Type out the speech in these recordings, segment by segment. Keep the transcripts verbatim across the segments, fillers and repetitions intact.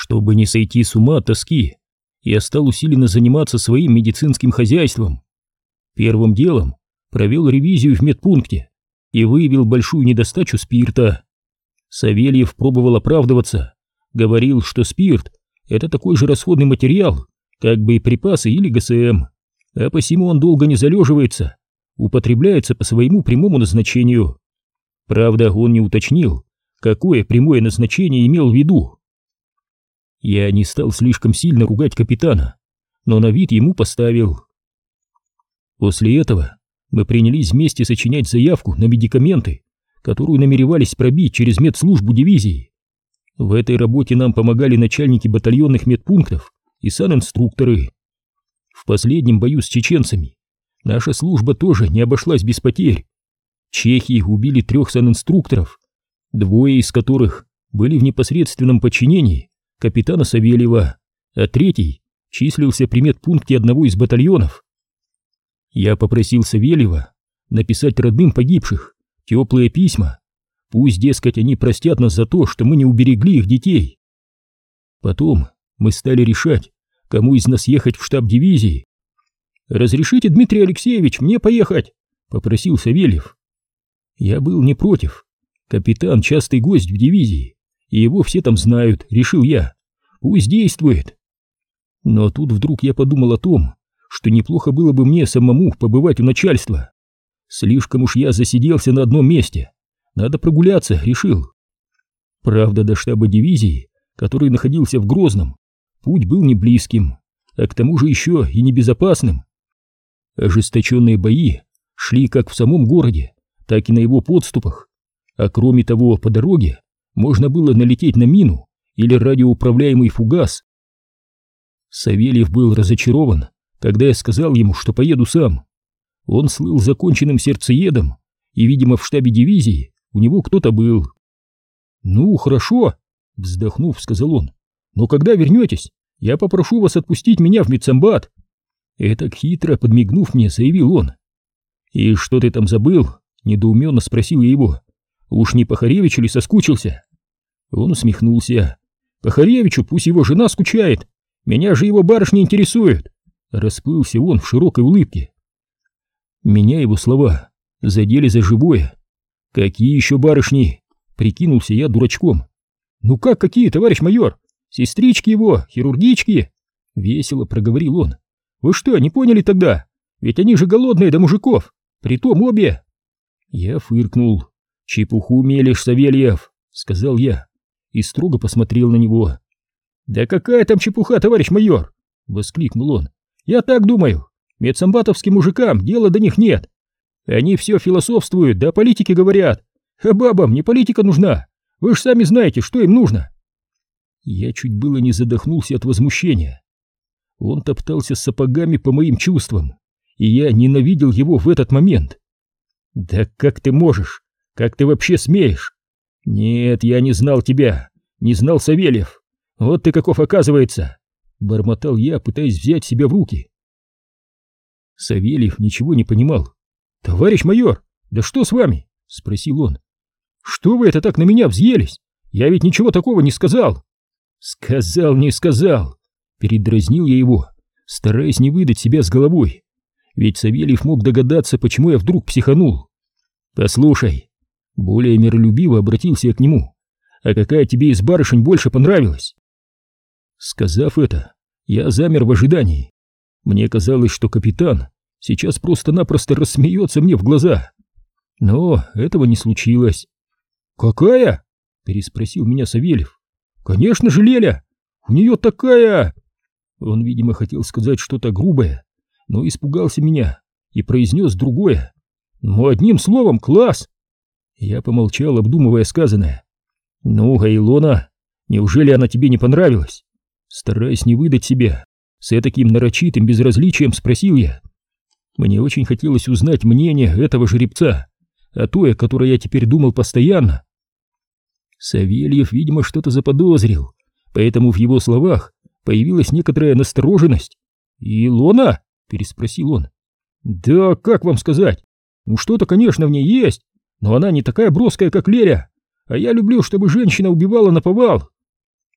Чтобы не сойти с ума от тоски, я стал усиленно заниматься своим медицинским хозяйством. Первым делом провел ревизию в медпункте и выявил большую недостачу спирта. Савельев пробовал оправдываться, говорил, что спирт — это такой же расходный материал, как боеприпасы или ГСМ, а посему он долго не залеживается, употребляется по своему прямому назначению. Правда, он не уточнил, какое прямое назначение имел в виду. Я не стал слишком сильно ругать капитана, но на вид ему поставил. После этого мы принялись вместе сочинять заявку на медикаменты, которую намеревались пробить через медслужбу дивизии. В этой работе нам помогали начальники батальонных медпунктов и санинструкторы. В последнем бою с чеченцами наша служба тоже не обошлась без потерь. Чехи убили трех санинструкторов, двое из которых были в непосредственном подчинении капитана Савельева, а третий числился при медпункте одного из батальонов. Я попросил Савельева написать родным погибших теплые письма, пусть, дескать, они простят нас за то, что мы не уберегли их детей. Потом мы стали решать, кому из нас ехать в штаб дивизии. «Разрешите, Дмитрий Алексеевич, мне поехать?» — попросил Савельев. Я был не против. Капитан — частый гость в дивизии, и его все там знают, решил я. Пусть действует. Но тут вдруг я подумал о том, что неплохо было бы мне самому побывать у начальства. Слишком уж я засиделся на одном месте. Надо прогуляться, решил. Правда, до штаба дивизии, который находился в Грозном, путь был не близким, а к тому же еще и небезопасным. Ожесточенные бои шли как в самом городе, так и на его подступах. А кроме того, по дороге можно было налететь на мину или радиоуправляемый фугас. Савельев был разочарован, когда я сказал ему, что поеду сам. Он слыл законченным сердцеедом, и, видимо, в штабе дивизии у него кто-то был. «Ну, хорошо», — вздохнув, сказал он, — «но когда вернетесь, я попрошу вас отпустить меня в медсамбат». Этак хитро подмигнув мне, заявил он. «И что ты там забыл?» — недоуменно спросил я его. «Уж не Пахаревич ли соскучился?» Он усмехнулся. «Пахаревичу пусть его жена скучает, меня же его барышня интересует». Расплылся он в широкой улыбке. Меня его слова задели за живое. «Какие еще барышни?» — прикинулся я дурачком. «Ну как какие, товарищ майор? Сестрички его, хирургички!» — весело проговорил он. «Вы что, не поняли тогда? Ведь они же голодные до мужиков, притом обе!» Я фыркнул. «Чепуху мелешь, Савельев!» — сказал я и строго посмотрел на него. «Да какая там чепуха, товарищ майор!» — воскликнул он. «Я так думаю, медсамбатовским мужикам дела до них нет. Они все философствуют, да о политике говорят. А бабам не политика нужна. Вы ж сами знаете, что им нужно». Я чуть было не задохнулся от возмущения. Он топтался сапогами по моим чувствам, и я ненавидел его в этот момент. «Да как ты можешь? Как ты вообще смеешь? Нет, я не знал тебя, не знал Савельев. Вот ты каков оказывается!» Бормотал я, пытаясь взять себя в руки. Савельев ничего не понимал. «Товарищ майор, да что с вами?» — спросил он. «Что вы это так на меня взъелись? Я ведь ничего такого не сказал». «Сказал, не сказал», — передразнил я его, стараясь не выдать себя с головой. Ведь Савельев мог догадаться, почему я вдруг психанул. «Послушай», — более миролюбиво обратился я к нему, «а какая тебе из барышень больше понравилась?» Сказав это, я замер в ожидании. Мне казалось, что капитан сейчас просто-напросто рассмеется мне в глаза. Но этого не случилось. «Какая?» — переспросил меня Савельев. «Конечно же, Леля! У нее такая...» Он, видимо, хотел сказать что-то грубое, но испугался меня и произнес другое. «Ну, одним словом, класс!» Я помолчал, обдумывая сказанное. «Ну, а Илона, неужели она тебе не понравилась?» Стараясь не выдать себя, с этаким нарочитым безразличием спросил я. Мне очень хотелось узнать мнение этого жеребца, о той, о которой я теперь думал постоянно. Савельев, видимо, что-то заподозрил, поэтому в его словах появилась некоторая настороженность. «Илона?» — переспросил он. «Да как вам сказать? Ну что-то, конечно, в ней есть, но она не такая броская, как Леля, а я люблю, чтобы женщина убивала наповал».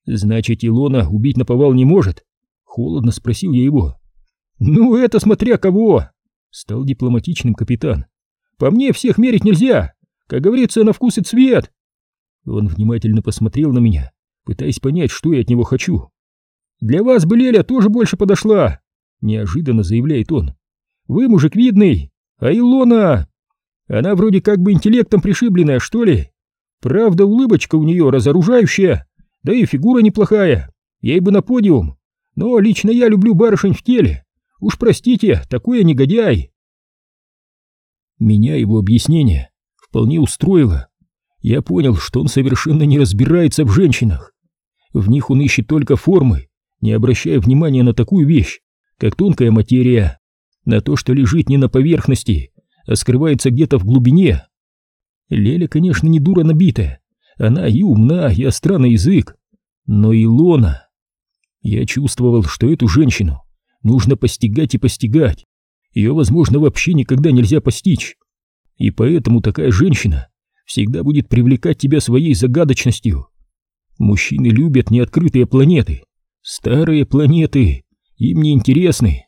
Значит, Илона убить наповал не может? Холодно спросил я его. Ну, это смотря кого, стал дипломатичным капитан. По мне всех мерить нельзя, как говорится, на вкус и цвет. Он внимательно посмотрел на меня, пытаясь понять, что я от него хочу. Для вас бы Леля тоже больше подошла, неожиданно заявляет он. Вы мужик видный, а Илона... Она вроде как бы интеллектом пришибленная, что ли? Правда, улыбочка у нее разоружающая, да и фигура неплохая, ей бы на подиум. Но лично я люблю барышень в теле. Уж простите, такой я негодяй. Меня его объяснение вполне устроило. Я понял, что он совершенно не разбирается в женщинах. В них он ищет только формы, не обращая внимания на такую вещь, как тонкая материя, на то, что лежит не на поверхности, а скрывается где-то в глубине. Леля, конечно, не дура набитая, она и умна, и остра на язык, но Илона... Я чувствовал, что эту женщину нужно постигать и постигать, ее, возможно, вообще никогда нельзя постичь, и поэтому такая женщина всегда будет привлекать тебя своей загадочностью. Мужчины любят неоткрытые планеты, старые планеты, им не интересны.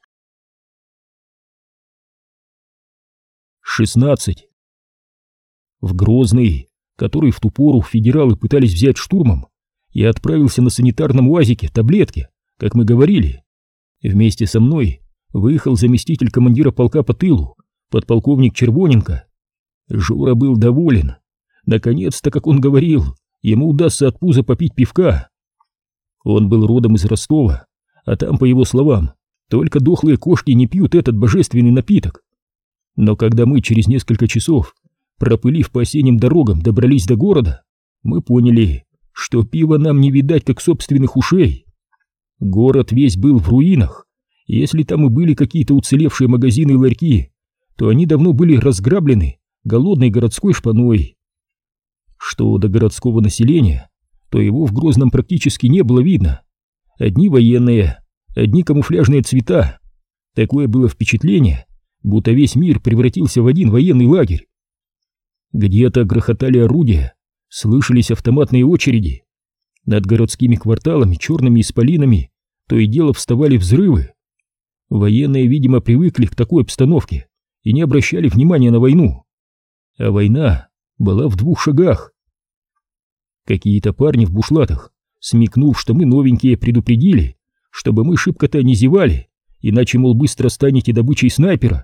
шестнадцать. В Грозный, который в ту пору федералы пытались взять штурмом, я отправился на санитарном УАЗике таблетки, как мы говорили. Вместе со мной выехал заместитель командира полка по тылу, подполковник Червоненко. Жора был доволен. Наконец-то, как он говорил, ему удастся от пуза попить пивка. Он был родом из Ростова, а там, по его словам, только дохлые кошки не пьют этот божественный напиток. Но когда мы через несколько часов, пропылив по осенним дорогам, добрались до города, мы поняли, что пива нам не видать как собственных ушей. Город весь был в руинах, и если там и были какие-то уцелевшие магазины и ларьки, то они давно были разграблены голодной городской шпаной. Что до городского населения, то его в Грозном практически не было видно. Одни военные, одни камуфляжные цвета. Такое было впечатление, будто весь мир превратился в один военный лагерь. Где-то грохотали орудия, слышались автоматные очереди. Над городскими кварталами черными исполинами то и дело вставали взрывы. Военные, видимо, привыкли к такой обстановке и не обращали внимания на войну. А война была в двух шагах. Какие-то парни в бушлатах, смекнув, что мы новенькие, предупредили, чтобы мы шибко-то не зевали, иначе, мол, быстро станете добычей снайпера.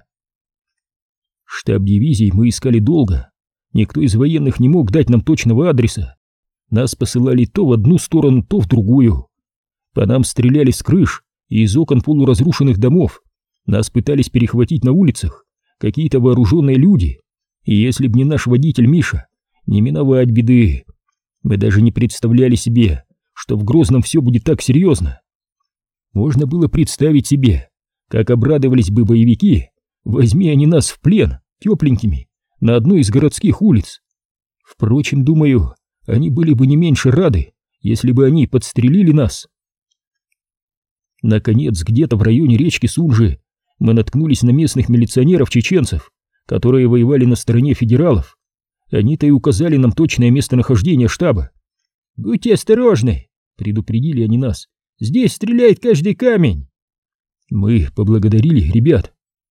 Штаб дивизии мы искали долго. Никто из военных не мог дать нам точного адреса. Нас посылали то в одну сторону, то в другую. По нам стреляли с крыш и из окон полуразрушенных домов. Нас пытались перехватить на улицах какие-то вооруженные люди. И если б не наш водитель Миша, не миновать беды. Мы даже не представляли себе, что в Грозном все будет так серьезно. Можно было представить себе, как обрадовались бы боевики, возьми они нас в плен, тепленькими, на одной из городских улиц. Впрочем, думаю, они были бы не меньше рады, если бы они подстрелили нас. Наконец, где-то в районе речки Сунжи мы наткнулись на местных милиционеров-чеченцев, которые воевали на стороне федералов. Они-то и указали нам точное местонахождение штаба. «Будьте осторожны», — предупредили они нас, — «здесь стреляет каждый камень». Мы поблагодарили ребят.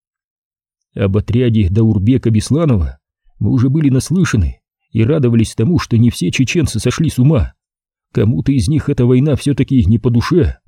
Об отряде Даурбека Бесланова мы уже были наслышаны и радовались тому, что не все чеченцы сошли с ума. Кому-то из них эта война все-таки не по душе.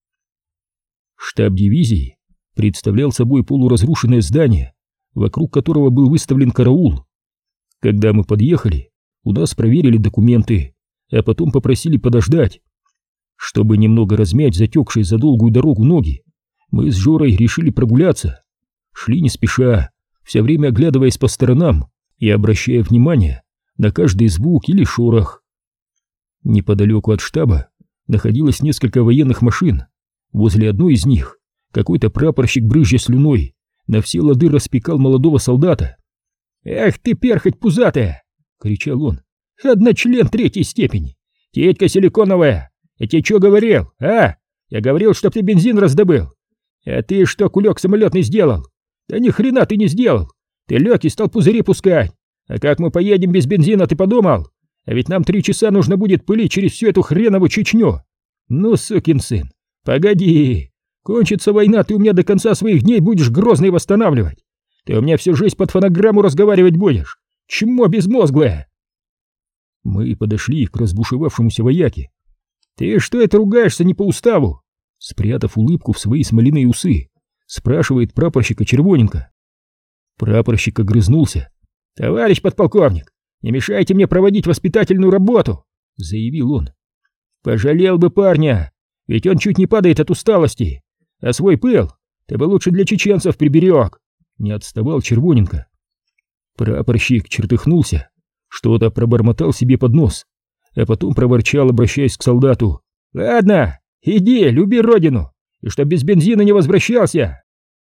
Штаб дивизии представлял собой полуразрушенное здание, вокруг которого был выставлен караул. Когда мы подъехали, у нас проверили документы, а потом попросили подождать. Чтобы немного размять затекшие за долгую дорогу ноги, мы с Жорой решили прогуляться. Шли не спеша, все время оглядываясь по сторонам и обращая внимание на каждый звук или шорох. Неподалеку от штаба находилось несколько военных машин. Возле одной из них какой-то прапорщик, брызжа слюной, на все лады распекал молодого солдата. «Эх ты, перхоть пузатая!» — кричал он. «Одночлен третьей степени! Тетька силиконовая! Я тебе что говорил, а? Я говорил, чтоб ты бензин раздобыл! А ты что, кулек самолетный, сделал? Да ни хрена ты не сделал! Ты лег и стал пузыри пускать! А как мы поедем без бензина, ты подумал? А ведь нам три часа нужно будет пылить через всю эту хренову Чечню! Ну, сукин сын, погоди. Кончится война, ты у меня до конца своих дней будешь Грозный восстанавливать. Ты у меня всю жизнь под фонограмму разговаривать будешь. Чмо безмозглое. Мы подошли к разбушевавшемуся вояке. Ты что это ругаешься не по уставу? Спрятав улыбку в свои смоляные усы, спрашивает прапорщика Червоненко. Прапорщик огрызнулся. Товарищ подполковник, не мешайте мне проводить воспитательную работу, заявил он. Пожалел бы парня, ведь он чуть не падает от усталости. А свой пыл ты бы лучше для чеченцев приберег. Не отставал Червоненко. Прапорщик чертыхнулся, что-то пробормотал себе под нос, а потом проворчал, обращаясь к солдату. Ладно, иди, люби родину, и чтоб без бензина не возвращался.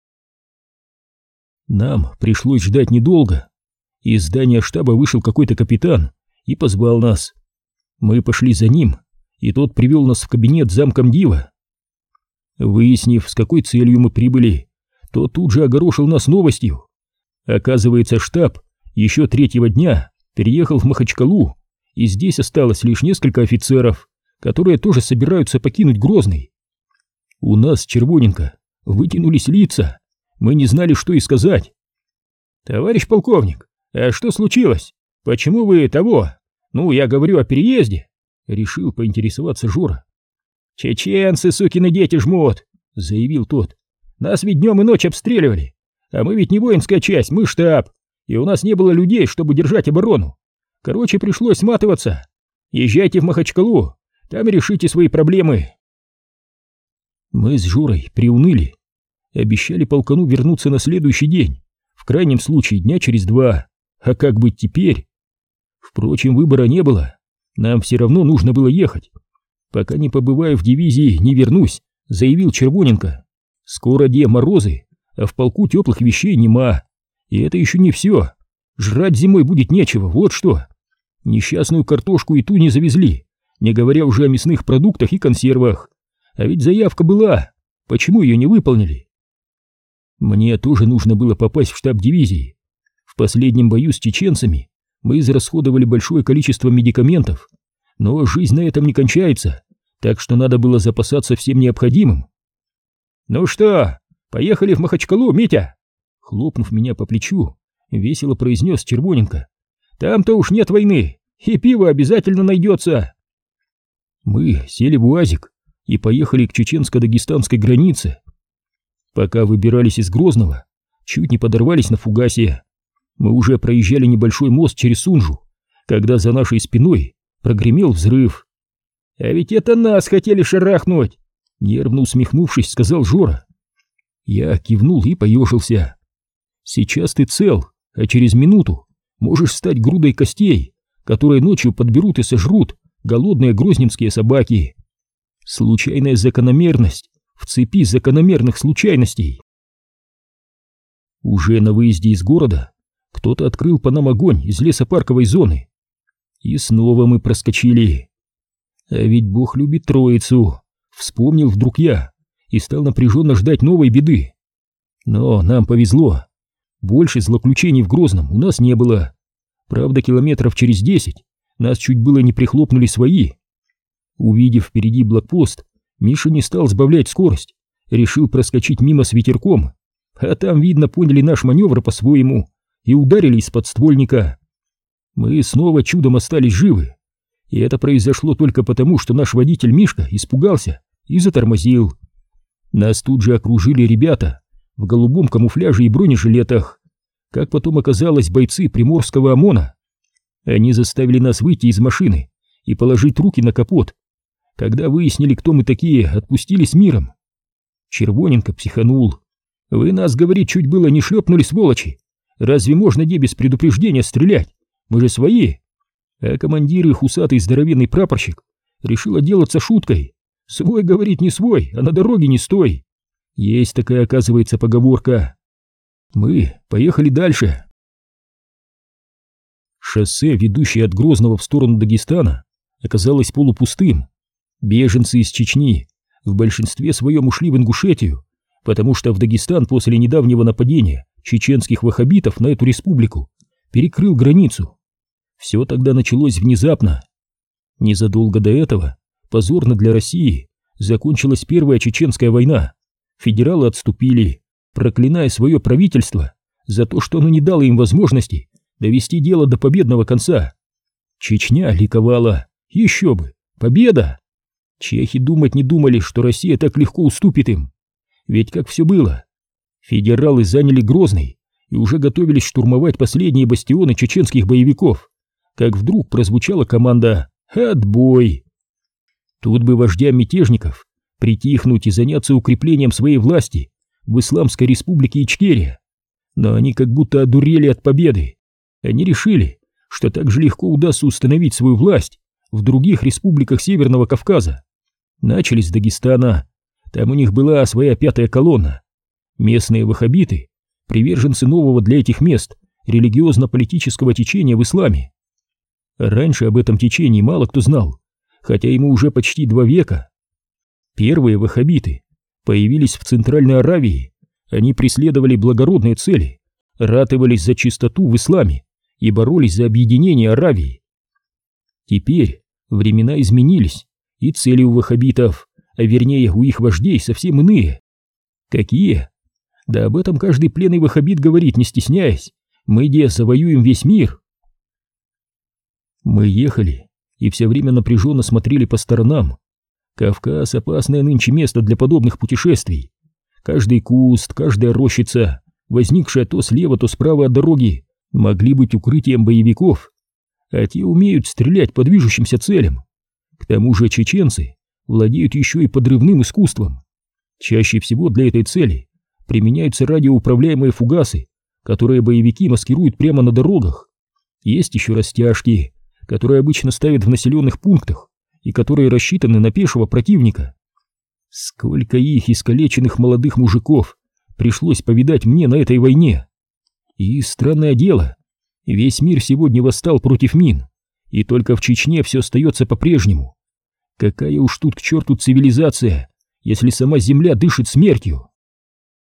Нам пришлось ждать недолго. Из здания штаба вышел какой-то капитан и позвал нас. Мы пошли за ним, и тот привел нас в кабинет замкомдива. Выяснив, с какой целью мы прибыли, тот тут же огорошил нас новостью. Оказывается, штаб еще третьего дня переехал в Махачкалу, и здесь осталось лишь несколько офицеров, которые тоже собираются покинуть Грозный. У нас с Червоненко вытянулись лица, мы не знали, что и сказать. «Товарищ полковник, а что случилось? Почему вы того? Ну, я говорю о переезде», — решил поинтересоваться Жора. «Чеченцы, сукины дети, жмут», — заявил тот. «Нас ведь днем и ночь обстреливали, а мы ведь не воинская часть, мы штаб, и у нас не было людей, чтобы держать оборону. Короче, пришлось сматываться. Езжайте в Махачкалу, там и решите свои проблемы». Мы с Жорой приуныли, обещали полкану вернуться на следующий день, в крайнем случае дня через два, а как быть теперь? Впрочем, выбора не было, нам все равно нужно было ехать. «Пока не побываю в дивизии, не вернусь», — заявил Червоненко. «Скоро де морозы, а в полку теплых вещей нема. И это еще не все. Жрать зимой будет нечего, вот что. Несчастную картошку и ту не завезли, не говоря уже о мясных продуктах и консервах. А ведь заявка была, почему ее не выполнили?» Мне тоже нужно было попасть в штаб дивизии. В последнем бою с чеченцами мы израсходовали большое количество медикаментов, но жизнь на этом не кончается, так что надо было запасаться всем необходимым. «Ну что, поехали в Махачкалу, Митя?» Хлопнув меня по плечу, весело произнес Червоненко. «Там-то уж нет войны, и пиво обязательно найдется». Мы сели в УАЗик и поехали к чеченско-дагестанской границе. Пока выбирались из Грозного, чуть не подорвались на фугасе. Мы уже проезжали небольшой мост через Сунжу, когда за нашей спиной прогремел взрыв. «А ведь это нас хотели шарахнуть!» Нервно усмехнувшись, сказал Жора. Я кивнул и поежился. «Сейчас ты цел, а через минуту можешь стать грудой костей, которые ночью подберут и сожрут голодные грозненские собаки. Случайная закономерность в цепи закономерных случайностей». Уже на выезде из города кто-то открыл по нам огонь из лесопарковой зоны. И снова мы проскочили. А ведь Бог любит троицу, вспомнил вдруг я и стал напряженно ждать новой беды. Но нам повезло. Больше злоключений в Грозном у нас не было. Правда, километров через десять нас чуть было не прихлопнули свои. Увидев впереди блокпост, Миша не стал сбавлять скорость, решил проскочить мимо с ветерком, а там, видно, поняли наш маневр по-своему и ударили из подствольника. Мы снова чудом остались живы, и это произошло только потому, что наш водитель Мишка испугался и затормозил. Нас тут же окружили ребята в голубом камуфляже и бронежилетах, как потом оказалось, бойцы приморского ОМОНа. Они заставили нас выйти из машины и положить руки на капот. Когда выяснили, кто мы такие, отпустили с миром. Червоненко психанул. «Вы нас, говорит, чуть было не шлепнули, сволочи. Разве можно где без предупреждения стрелять? Мы же свои». А командир их, усатый здоровенный прапорщик, решил отделаться шуткой. «Свой, говорит, не свой, а на дороге не стой». Есть такая, оказывается, поговорка. Мы поехали дальше. Шоссе, ведущее от Грозного в сторону Дагестана, оказалось полупустым. Беженцы из Чечни в большинстве своем ушли в Ингушетию, потому что в Дагестан после недавнего нападения чеченских ваххабитов на эту республику перекрыл границу. Все тогда началось внезапно. Незадолго до этого позорно для России закончилась Первая Чеченская война. Федералы отступили, проклиная свое правительство за то, что оно не дало им возможности довести дело до победного конца. Чечня ликовала. Еще бы! Победа! Чехи думать не думали, что Россия так легко уступит им. Ведь как все было? Федералы заняли Грозный и уже готовились штурмовать последние бастионы чеченских боевиков, как вдруг прозвучала команда «Отбой!». Тут бы вождям мятежников притихнуть и заняться укреплением своей власти в Исламской республике Ичкерия. Но они как будто одурели от победы. Они решили, что так же легко удастся установить свою власть в других республиках Северного Кавказа. Начали с Дагестана. Там у них была своя пятая колонна. Местные ваххабиты, приверженцы нового для этих мест религиозно-политического течения в исламе. Раньше об этом течении мало кто знал, хотя ему уже почти два века. Первые ваххабиты появились в Центральной Аравии. Они преследовали благородные цели, ратовались за чистоту в исламе и боролись за объединение Аравии. Теперь времена изменились, и цели у ваххабитов, а вернее у их вождей, совсем иные. Какие? Да об этом каждый пленный ваххабит говорит, не стесняясь. Мы, где, завоюем весь мир. Мы ехали и все время напряженно смотрели по сторонам. Кавказ — опасное нынче место для подобных путешествий. Каждый куст, каждая рощица, возникшая то слева, то справа от дороги, могли быть укрытием боевиков, а те умеют стрелять по движущимся целям. К тому же чеченцы владеют еще и подрывным искусством. Чаще всего для этой цели применяются радиоуправляемые фугасы, которые боевики маскируют прямо на дорогах. Есть еще растяжки, которые обычно ставят в населенных пунктах и которые рассчитаны на пешего противника. Сколько их искалеченных молодых мужиков пришлось повидать мне на этой войне. И странное дело, весь мир сегодня восстал против мин, и только в Чечне все остается по-прежнему. Какая уж тут к черту цивилизация, если сама земля дышит смертью.